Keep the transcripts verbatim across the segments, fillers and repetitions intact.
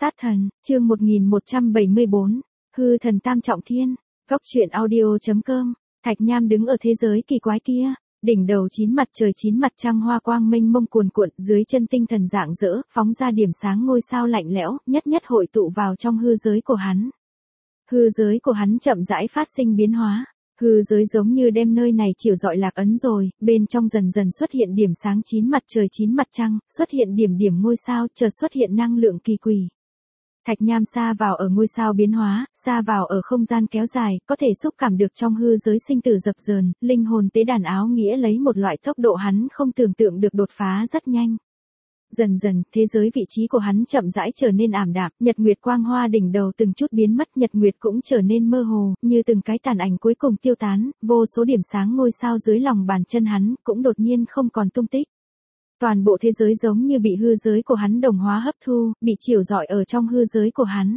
Sát thần, chương một nghìn một trăm bảy mươi bốn, hư thần tam trọng thiên, góc truyện audio.com, Thạch Nham đứng ở thế giới kỳ quái kia, đỉnh đầu chín mặt trời chín mặt trăng hoa quang mênh mông cuồn cuộn, dưới chân tinh thần rạng rỡ, phóng ra điểm sáng ngôi sao lạnh lẽo, nhất nhất hội tụ vào trong hư giới của hắn. Hư giới của hắn chậm rãi phát sinh biến hóa. Hư giới giống như đem nơi này chiều rọi lạc ấn rồi, bên trong dần dần xuất hiện điểm sáng chín mặt trời chín mặt trăng, xuất hiện điểm điểm ngôi sao, chợt xuất hiện năng lượng kỳ quỷ. Thạch Nham xa vào ở ngôi sao biến hóa, xa vào ở không gian kéo dài, có thể xúc cảm được trong hư giới sinh tử dập dờn, linh hồn tế đàn áo nghĩa lấy một loại tốc độ hắn không tưởng tượng được đột phá rất nhanh. Dần dần, thế giới vị trí của hắn chậm rãi trở nên ảm đạm, nhật nguyệt quang hoa đỉnh đầu từng chút biến mất, nhật nguyệt cũng trở nên mơ hồ, như từng cái tàn ảnh cuối cùng tiêu tán, vô số điểm sáng ngôi sao dưới lòng bàn chân hắn, cũng đột nhiên không còn tung tích. Toàn bộ thế giới giống như bị hư giới của hắn đồng hóa hấp thu, bị chiều rọi ở trong hư giới của hắn.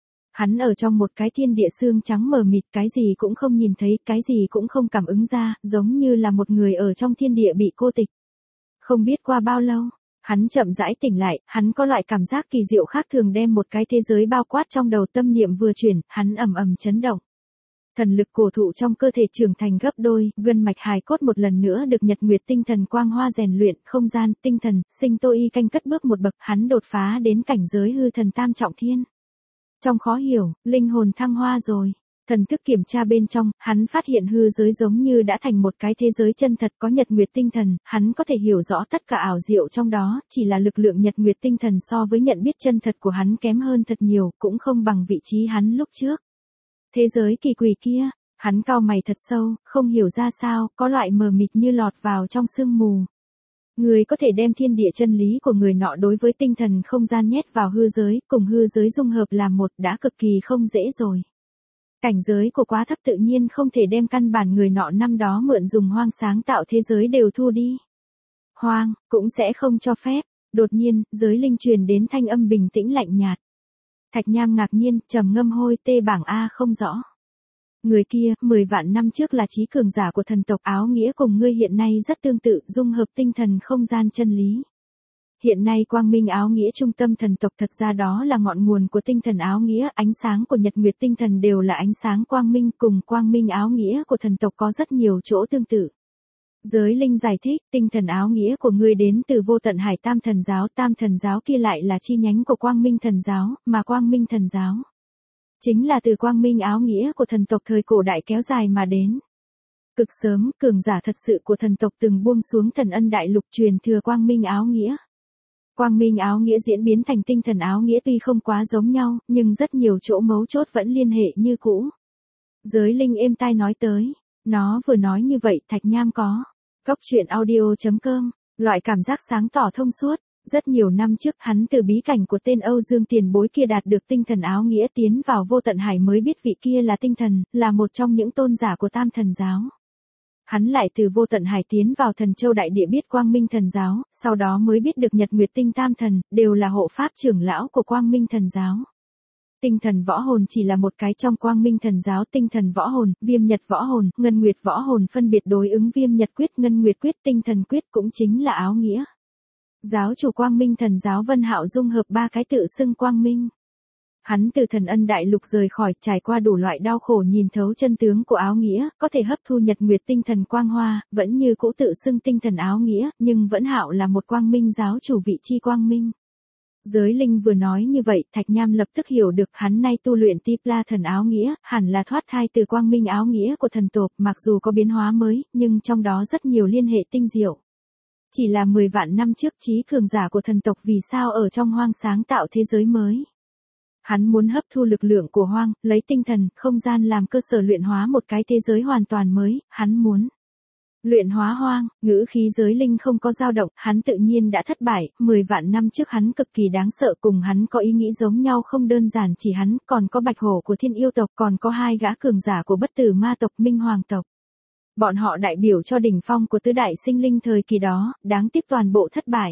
Hắn ở trong một cái thiên địa xương trắng mờ mịt, cái gì cũng không nhìn thấy, cái gì cũng không cảm ứng ra, giống như là một người ở trong thiên địa bị cô tịch. Không biết qua bao lâu, hắn chậm rãi tỉnh lại, hắn có loại cảm giác kỳ diệu khác thường đem một cái thế giới bao quát trong đầu, tâm niệm vừa chuyển, hắn ầm ầm chấn động. Thần lực cổ thụ trong cơ thể trưởng thành gấp đôi, gân mạch hài cốt một lần nữa được nhật nguyệt tinh thần quang hoa rèn luyện, không gian, tinh thần, sinh tô y canh cất bước một bậc, hắn đột phá đến cảnh giới hư thần tam trọng thiên. Trong khó hiểu, linh hồn thăng hoa rồi. Thần thức kiểm tra bên trong, hắn phát hiện hư giới giống như đã thành một cái thế giới chân thật có nhật nguyệt tinh thần, hắn có thể hiểu rõ tất cả ảo diệu trong đó, chỉ là lực lượng nhật nguyệt tinh thần so với nhận biết chân thật của hắn kém hơn thật nhiều, cũng không bằng vị trí hắn lúc trước. Thế giới kỳ quỷ kia, hắn cau mày thật sâu, không hiểu ra sao, có loại mờ mịt như lọt vào trong sương mù. Người có thể đem thiên địa chân lý của người nọ đối với tinh thần không gian nhét vào hư giới, cùng hư giới dung hợp làm một đã cực kỳ không dễ rồi. Cảnh giới của quá thấp tự nhiên không thể đem căn bản người nọ năm đó mượn dùng hoang sáng tạo thế giới đều thu đi. Hoang, cũng sẽ không cho phép. Đột nhiên, giới linh truyền đến thanh âm bình tĩnh lạnh nhạt. Thạch Nham ngạc nhiên, trầm ngâm hôi tê bảng A không rõ. Người kia, mười vạn năm trước là trí cường giả của thần tộc áo nghĩa cùng ngươi hiện nay rất tương tự, dung hợp tinh thần không gian chân lý. Hiện nay quang minh áo nghĩa trung tâm thần tộc thật ra đó là ngọn nguồn của tinh thần áo nghĩa, ánh sáng của nhật nguyệt tinh thần đều là ánh sáng quang minh, cùng quang minh áo nghĩa của thần tộc có rất nhiều chỗ tương tự. Giới linh giải thích, tinh thần áo nghĩa của ngươi đến từ vô tận hải tam thần giáo, tam thần giáo kia lại là chi nhánh của quang minh thần giáo, mà quang minh thần giáo chính là từ quang minh áo nghĩa của thần tộc thời cổ đại kéo dài mà đến. Cực sớm, cường giả thật sự của thần tộc từng buông xuống thần ân đại lục truyền thừa quang minh áo nghĩa. Quang minh áo nghĩa diễn biến thành tinh thần áo nghĩa tuy không quá giống nhau, nhưng rất nhiều chỗ mấu chốt vẫn liên hệ như cũ. Giới linh êm tai nói tới, nó vừa nói như vậy, Thạch Nham có. Góc truyện audio.com, loại cảm giác sáng tỏ thông suốt. Rất nhiều năm trước hắn từ bí cảnh của tên Âu Dương tiền bối kia đạt được tinh thần áo nghĩa tiến vào vô tận hải mới biết vị kia là tinh thần, là một trong những tôn giả của tam thần giáo. Hắn lại từ vô tận hải tiến vào thần châu đại địa biết quang minh thần giáo, sau đó mới biết được nhật nguyệt tinh tam thần, đều là hộ pháp trưởng lão của quang minh thần giáo. Tinh thần võ hồn chỉ là một cái trong quang minh thần giáo, tinh thần võ hồn, viêm nhật võ hồn, ngân nguyệt võ hồn phân biệt đối ứng viêm nhật quyết, ngân nguyệt quyết, tinh thần quyết cũng chính là áo nghĩa. Giáo chủ quang minh thần giáo Vân Hạo dung hợp ba cái tự xưng quang minh. Hắn từ thần ân đại lục rời khỏi, trải qua đủ loại đau khổ nhìn thấu chân tướng của áo nghĩa, có thể hấp thu nhật nguyệt tinh thần quang hoa, vẫn như cũ tự xưng tinh thần áo nghĩa, nhưng vẫn Hạo là một quang minh giáo chủ vị chi quang minh. Giới linh vừa nói như vậy, Thạch Nham lập tức hiểu được hắn nay tu luyện Tipla thần áo nghĩa, hẳn là thoát thai từ quang minh áo nghĩa của thần tộc, mặc dù có biến hóa mới, nhưng trong đó rất nhiều liên hệ tinh diệu. Chỉ là mười vạn năm trước trí cường giả của thần tộc vì sao ở trong hoang sáng tạo thế giới mới. Hắn muốn hấp thu lực lượng của hoang, lấy tinh thần, không gian làm cơ sở luyện hóa một cái thế giới hoàn toàn mới, hắn muốn luyện hóa hoang, ngữ khí giới linh không có dao động, hắn tự nhiên đã thất bại, mười vạn năm trước hắn cực kỳ đáng sợ, cùng hắn có ý nghĩ giống nhau không đơn giản chỉ hắn, còn có bạch hổ của thiên yêu tộc, còn có hai gã cường giả của bất tử ma tộc minh hoàng tộc. Bọn họ đại biểu cho đỉnh phong của tứ đại sinh linh thời kỳ đó, đáng tiếc toàn bộ thất bại.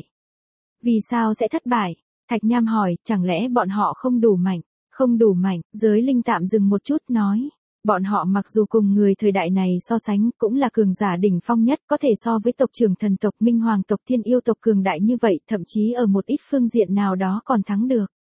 Vì sao sẽ thất bại? Thạch Nham hỏi, chẳng lẽ bọn họ không đủ mạnh? Không đủ mạnh, giới linh tạm dừng một chút nói. Bọn họ mặc dù cùng người thời đại này so sánh, cũng là cường giả đỉnh phong nhất, có thể so với tộc trưởng thần tộc minh hoàng tộc thiên yêu tộc cường đại như vậy, thậm chí ở một ít phương diện nào đó còn thắng được.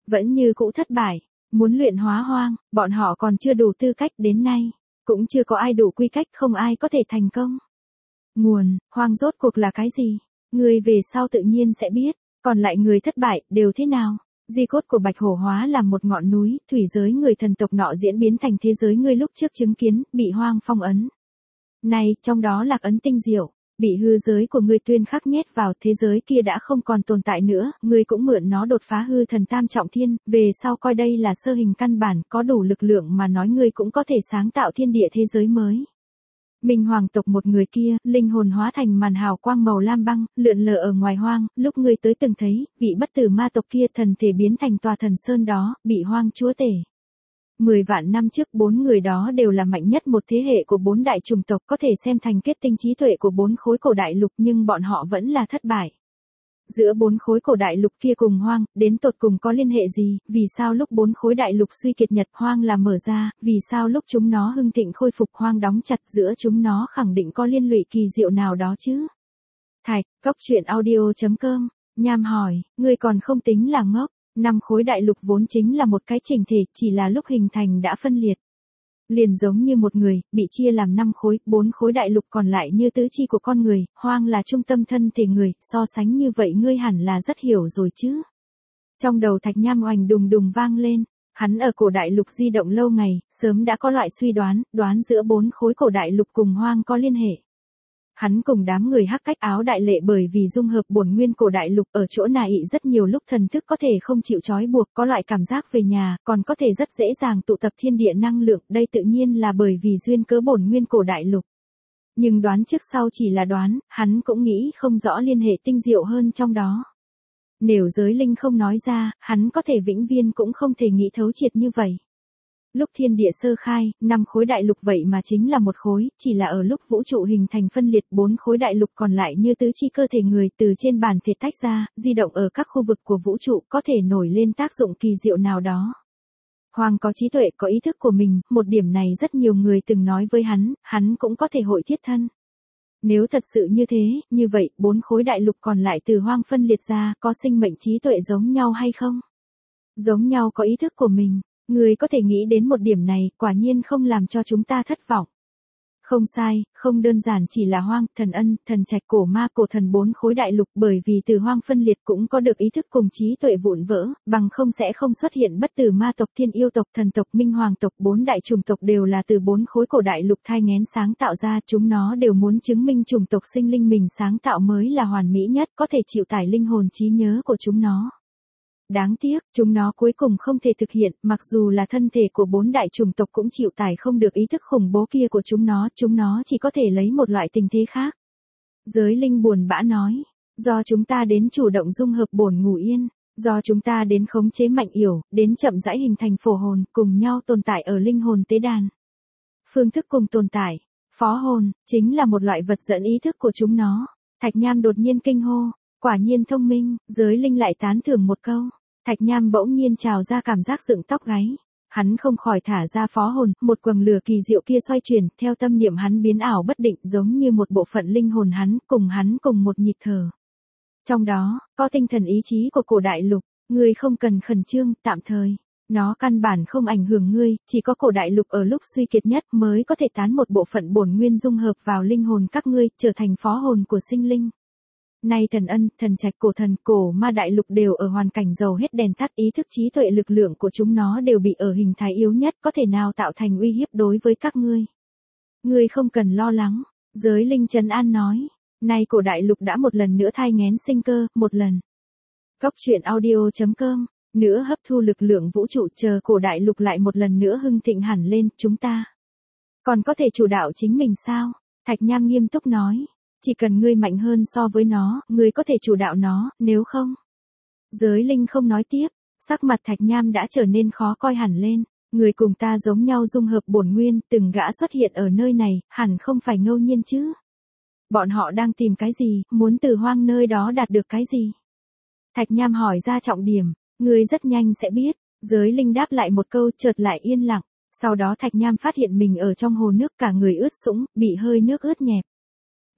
vẫn như cũ thất bại. Muốn luyện hóa hoang, bọn họ còn chưa đủ tư cách, đến nay cũng chưa có ai đủ quy cách, không ai có thể thành công. Nguồn, hoang rốt cuộc là cái gì? Người về sau tự nhiên sẽ biết, còn lại người thất bại, đều thế nào? Di cốt của Bạch Hổ hóa làm một ngọn núi, thủy giới người thần tộc nọ diễn biến thành thế giới ngươi lúc trước chứng kiến, bị hoang phong ấn. Này, trong đó lạc ấn tinh diệu, bị hư giới của ngươi tuyên khắc nhét vào, thế giới kia đã không còn tồn tại nữa, ngươi cũng mượn nó đột phá hư thần tam trọng thiên, về sau coi đây là sơ hình căn bản, có đủ lực lượng mà nói ngươi cũng có thể sáng tạo thiên địa thế giới mới. Minh hoàng tộc một người kia, linh hồn hóa thành màn hào quang màu lam băng, lượn lờ ở ngoài hoang, lúc ngươi tới từng thấy, vị bất tử ma tộc kia thần thể biến thành tòa thần sơn đó, bị hoang chúa tể. Mười vạn năm trước bốn người đó đều là mạnh nhất một thế hệ của bốn đại chủng tộc, có thể xem thành kết tinh trí tuệ của bốn khối cổ đại lục, nhưng bọn họ vẫn là thất bại. Giữa bốn khối cổ đại lục kia cùng hoang, đến tột cùng có liên hệ gì, vì sao lúc bốn khối đại lục suy kiệt nhật hoang là mở ra, vì sao lúc chúng nó hưng thịnh khôi phục hoang đóng chặt, giữa chúng nó khẳng định có liên lụy kỳ diệu nào đó chứ. Thạch, Cốc Truyện Audio chấm com, Nham hỏi, ngươi còn không tính là ngốc, năm khối đại lục vốn chính là một cái chỉnh thể, chỉ là lúc hình thành đã phân liệt. Liền giống như một người, bị chia làm năm khối, bốn khối đại lục còn lại như tứ chi của con người, hoang là trung tâm thân thể người, so sánh như vậy ngươi hẳn là rất hiểu rồi chứ. Trong đầu Thạch Nham oành đùng đùng vang lên, hắn ở cổ đại lục di động lâu ngày, sớm đã có loại suy đoán, đoán giữa bốn khối cổ đại lục cùng hoang có liên hệ. Hắn cùng đám người hắc cách áo đại lệ bởi vì dung hợp bổn nguyên cổ đại lục ở chỗ nà ị rất nhiều lúc thần thức có thể không chịu trói buộc, có loại cảm giác về nhà, còn có thể rất dễ dàng tụ tập thiên địa năng lượng, đây tự nhiên là bởi vì duyên cớ bổn nguyên cổ đại lục. Nhưng đoán trước sau chỉ là đoán, hắn cũng nghĩ không rõ liên hệ tinh diệu hơn trong đó. Nếu giới linh không nói ra, hắn có thể vĩnh viên cũng không thể nghĩ thấu triệt như vậy. Lúc thiên địa sơ khai, năm khối đại lục vậy mà chính là một khối, chỉ là ở lúc vũ trụ hình thành phân liệt, bốn khối đại lục còn lại như tứ chi cơ thể người từ trên bản thể tách ra, di động ở các khu vực của vũ trụ, có thể nổi lên tác dụng kỳ diệu nào đó. Hoàng có trí tuệ, có ý thức của mình, một điểm này rất nhiều người từng nói với hắn, hắn cũng có thể hội thiết thân. Nếu thật sự như thế, như vậy, bốn khối đại lục còn lại từ hoang phân liệt ra, có sinh mệnh trí tuệ giống nhau hay không? Giống nhau, có ý thức của mình. Người có thể nghĩ đến một điểm này, quả nhiên không làm cho chúng ta thất vọng. Không sai, không đơn giản chỉ là hoang, thần ân, thần trạch, cổ ma, cổ thần bốn khối đại lục, bởi vì từ hoang phân liệt cũng có được ý thức cùng trí tuệ vụn vỡ, bằng không sẽ không xuất hiện bất tử ma tộc, thiên yêu tộc, thần tộc, minh hoàng tộc, bốn đại chủng tộc đều là từ bốn khối cổ đại lục thai nghén sáng tạo ra, chúng nó đều muốn chứng minh chủng tộc sinh linh mình sáng tạo mới là hoàn mỹ nhất, có thể chịu tải linh hồn trí nhớ của chúng nó. Đáng tiếc, chúng nó cuối cùng không thể thực hiện, mặc dù là thân thể của bốn đại chủng tộc cũng chịu tải không được ý thức khủng bố kia của chúng nó, chúng nó chỉ có thể lấy một loại tình thế khác. Giới linh buồn bã nói, do chúng ta đến chủ động dung hợp bổn ngủ yên, do chúng ta đến khống chế mạnh yểu, đến chậm rãi hình thành phổ hồn, cùng nhau tồn tại ở linh hồn tế đàn. Phương thức cùng tồn tại, phó hồn, chính là một loại vật dẫn ý thức của chúng nó. Thạch Nham đột nhiên kinh hô, quả nhiên thông minh, giới linh lại tán thưởng một câu. Thạch Nham bỗng nhiên trào ra cảm giác dựng tóc gáy. Hắn không khỏi thả ra phó hồn, một quầng lửa kỳ diệu kia xoay chuyển, theo tâm niệm hắn biến ảo bất định giống như một bộ phận linh hồn hắn, cùng hắn cùng một nhịp thở. Trong đó, có tinh thần ý chí của cổ đại lục, ngươi không cần khẩn trương, tạm thời. Nó căn bản không ảnh hưởng ngươi, chỉ có cổ đại lục ở lúc suy kiệt nhất mới có thể tán một bộ phận bổn nguyên dung hợp vào linh hồn các ngươi, trở thành phó hồn của sinh linh. Nay thần ân, thần trạch, cổ thần, cổ ma đại lục đều ở hoàn cảnh dầu hết đèn tắt, ý thức trí tuệ lực lượng của chúng nó đều bị ở hình thái yếu nhất, có thể nào tạo thành uy hiếp đối với các ngươi. Ngươi không cần lo lắng, giới linh trấn an nói, nay cổ đại lục đã một lần nữa thai nghén sinh cơ, một lần. Cốc Truyện Audio chấm com, nữa hấp thu lực lượng vũ trụ, chờ cổ đại lục lại một lần nữa hưng thịnh hẳn lên, chúng ta còn có thể chủ đạo chính mình sao? Thạch Nham nghiêm túc nói. Chỉ cần ngươi mạnh hơn so với nó, ngươi có thể chủ đạo nó, nếu không. Giới linh không nói tiếp, sắc mặt Thạch Nham đã trở nên khó coi hẳn lên, người cùng ta giống nhau dung hợp bổn nguyên, từng gã xuất hiện ở nơi này, hẳn không phải ngẫu nhiên chứ. Bọn họ đang tìm cái gì, muốn từ hoang nơi đó đạt được cái gì? Thạch Nham hỏi ra trọng điểm, ngươi rất nhanh sẽ biết, giới linh đáp lại một câu chợt lại yên lặng, sau đó Thạch Nham phát hiện mình ở trong hồ nước cả người ướt sũng, bị hơi nước ướt nhẹp.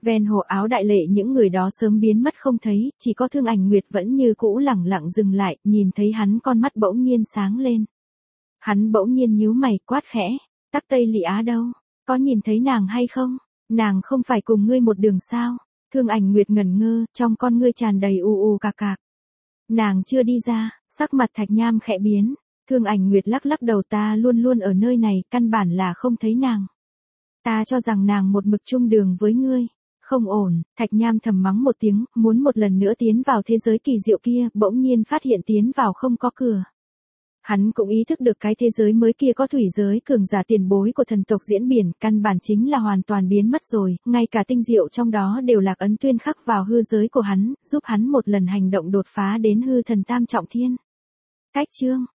Ven hồ Áo Đại Lệ những người đó sớm biến mất không thấy, chỉ có Thương Ảnh Nguyệt vẫn như cũ lẳng lặng dừng lại, nhìn thấy hắn con mắt bỗng nhiên sáng lên. Hắn bỗng nhiên nhíu mày quát khẽ, Tắc Tây Lị Á đâu? Có nhìn thấy nàng hay không? Nàng không phải cùng ngươi một đường sao? Thương Ảnh Nguyệt ngẩn ngơ, trong con ngươi tràn đầy u u cạc cạc. Nàng chưa đi ra, sắc mặt Thạch Nham khẽ biến. Thương Ảnh Nguyệt lắc lắc đầu, ta luôn luôn ở nơi này, căn bản là không thấy nàng. Ta cho rằng nàng một mực chung đường với ngươi. Không ổn, Thạch Nham thầm mắng một tiếng, muốn một lần nữa tiến vào thế giới kỳ diệu kia, bỗng nhiên phát hiện tiến vào không có cửa. Hắn cũng ý thức được cái thế giới mới kia có thủy giới cường giả tiền bối của thần tộc Diễn Biển, căn bản chính là hoàn toàn biến mất rồi, ngay cả tinh diệu trong đó đều lạc ấn tuyên khắc vào hư giới của hắn, giúp hắn một lần hành động đột phá đến hư thần tam trọng thiên. Cách chương